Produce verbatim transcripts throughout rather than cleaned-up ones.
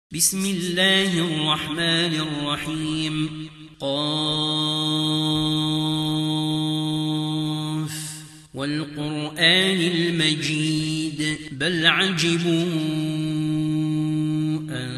بسم الله الرحمن الرحيم. قاف والقرآن المجيد بل عجبوا أن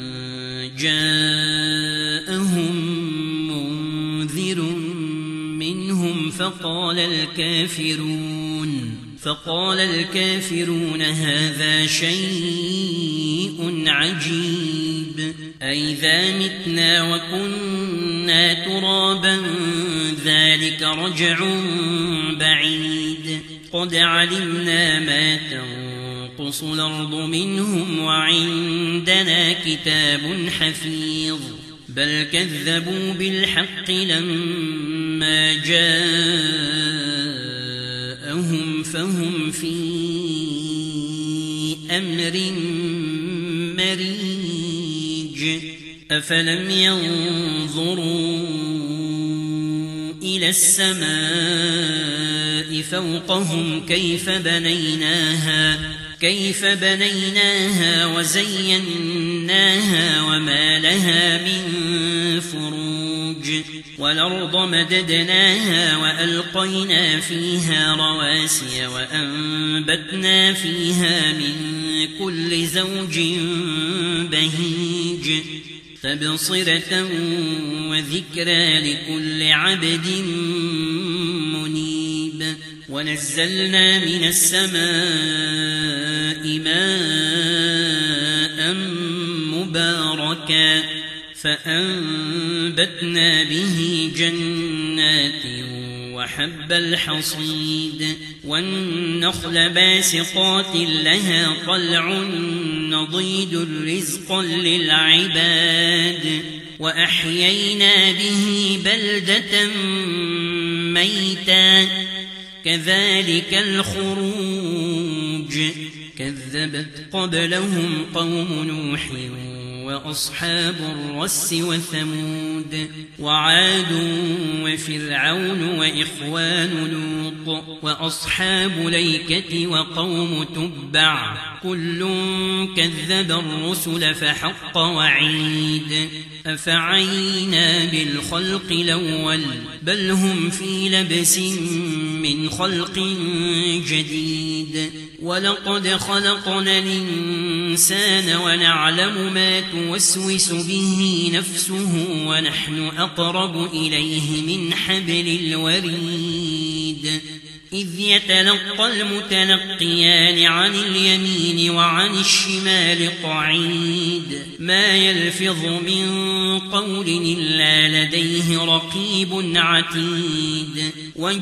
جاءهم منذر منهم فقال الكافرون فقال الكافرون هذا شيء عجيب أئذا متنا وكنا ترابا ذلك رجع بعيد قد علمنا ما تنقص الأرض منهم وعندنا كتاب حفيظ بل كذبوا بالحق لما جاءهم فهم في أمر مريج أفلم ينظروا إلى السماء فوقهم كيف بنيناها كيف بنيناها وزيناها وما لها من فروج والأرض مددناها وألقينا فيها رواسي وأنبتنا فيها من كل زوج بهيج تبصرة وذكرى لكل عبد منيب ونزلنا من السماء ماء مباركا فأنبتنا به جنات وحب الحصيد والنخل باسقات لها طلع نضيد رزقا للعباد وأحيينا به بلدة ميتا كذلك الخروج كذبت قبلهم قوم نوح وأصحاب الرس وثمود وعاد وفرعون وإخوان لوط وأصحاب ليكة وقوم تبع كل كذب الرسل فحق وعيد أفعينا بالخلق الأول بل هم في لبس من خلق جديد ولقد خلقنا الإنسان ونعلم ما توسوس به نفسه ونحن أقرب إليه من حبل الوريد إذ يتلقى المتلقيان عن اليمين وعن الشمال قعيد ما يلفظ من قول إلا لديه رقيب عتيد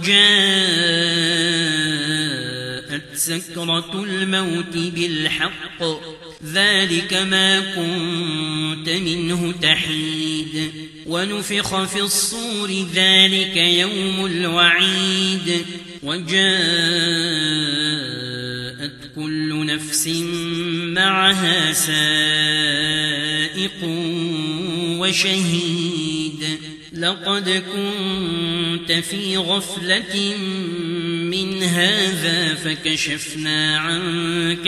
وجاءت سكرة الموت بالحق ذلك ما كنت منه تحيد ونفخ في الصور ذلك يوم الوعيد وجاءت كل نفس معها سائق وشهيد لقد كنت في غفلة من هذا فكشفنا عنك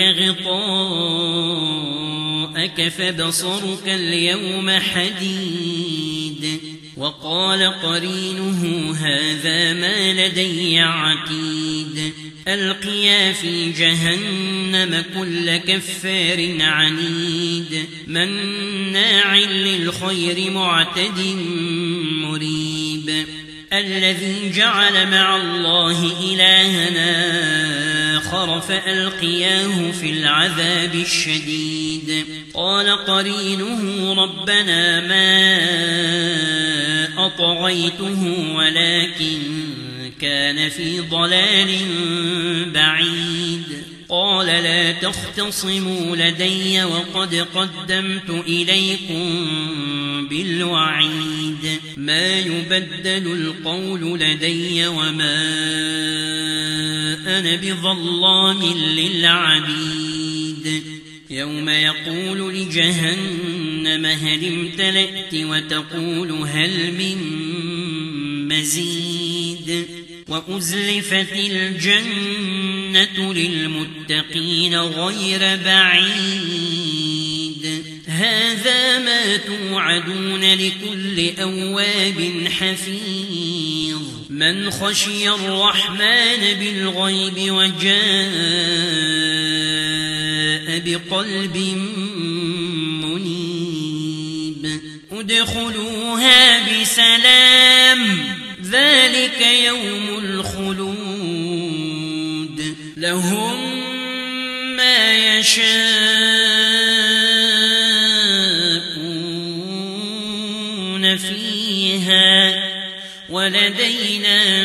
غطاءك فبصرك اليوم حديد وقال قرينه هذا ما لدي عتيد ألقيا في جهنم كل كفار عنيد مناع للخير معتد مريب الذي جعل مع الله إلهنا آخر فألقياه في العذاب الشديد قال قرينه ربنا ما أطغيته ولكن كان في ضلال بعيد قال لا تختصموا لدي وقد قدمت إليكم بالوعيد ما يبدل القول لدي وما أنا بظلام للعبيد يوم يقول لجهنم هل امتلأت وتقول هل من مزيد وأزلفت الجنة للمتقين غير بعيد هذا ما توعدون لكل أواب حفيظ من خشي الرحمن بالغيب وجاء بقلب منيب ادخلوها بسلام ذلك يوم الخلود لهم ما يشاءون فيها ولدينا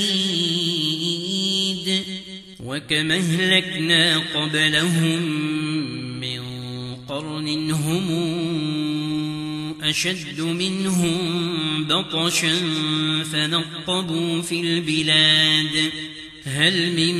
مزيد وكما أهلكنا قبلهم من قرن هم أشد منهم بطشا فنقبوا في البلاد هل من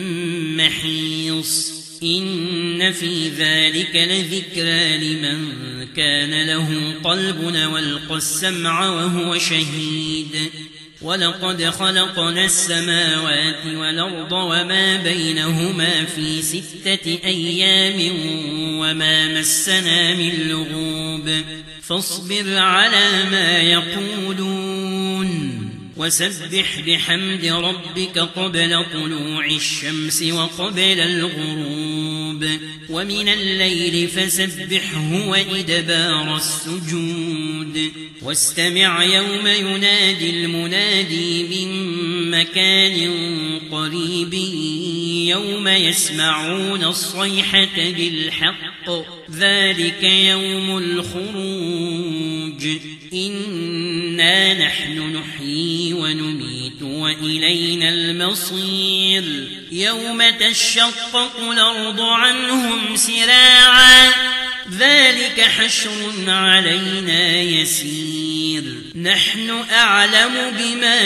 محيص إن في ذلك لذكرى لمن كان له قلب والقى السمع وهو شهيد ولقد خلقنا السماوات والأرض وما بينهما في ستة أيام وما مسنا من لغوب فاصبر على ما يقولون وسبح بحمد ربك قبل طلوع الشمس وقبل الغروب ومن الليل فسبحه وإدبار السجود واستمع يوم ينادي المنادي من مكان قريب يوم يسمعون الصيحة بالحق ذلك يوم الخروج إنا نحن نحيي ونميت وإلينا المصير يوم تشقق الأرض عنهم سراعا ذلك حشر علينا يسير نحن أعلم بما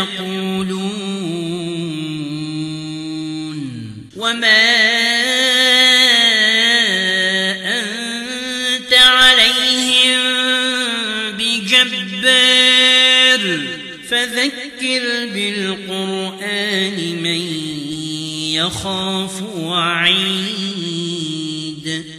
يقولون وما أنت عليهم بجبار فذكر بالقرآن من يخاف وعيد